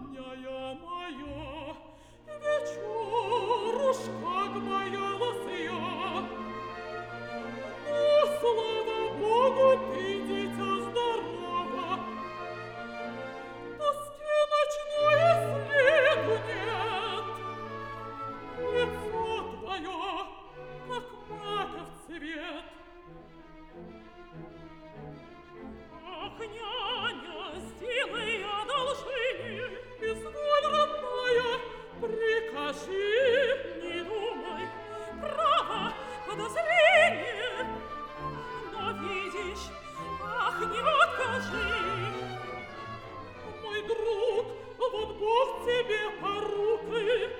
родная моя, вечерушка боялась я. Но, слава Богу, ты, дитя, здорова. Тоски ночной следу нет. Лицо твое, как маков цвет. Ах, няня, сделай одолжение, изволь, родная, прикажи, не думай, право, подозрение. Но видишь, ах, не откажи. Мой друг, вот Бог тебе порукой.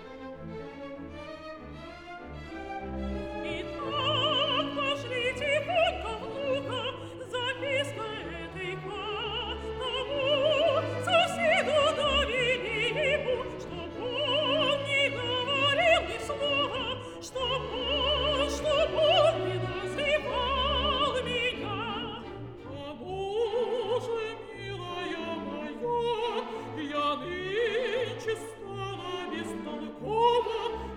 Итак, пошли тихонько, внука, записка этой к тому соседу довели ему, чтоб он не говорил ни слова, чтоб он не называл меня. Кому же, милая моя, я нынче стала бестолкова,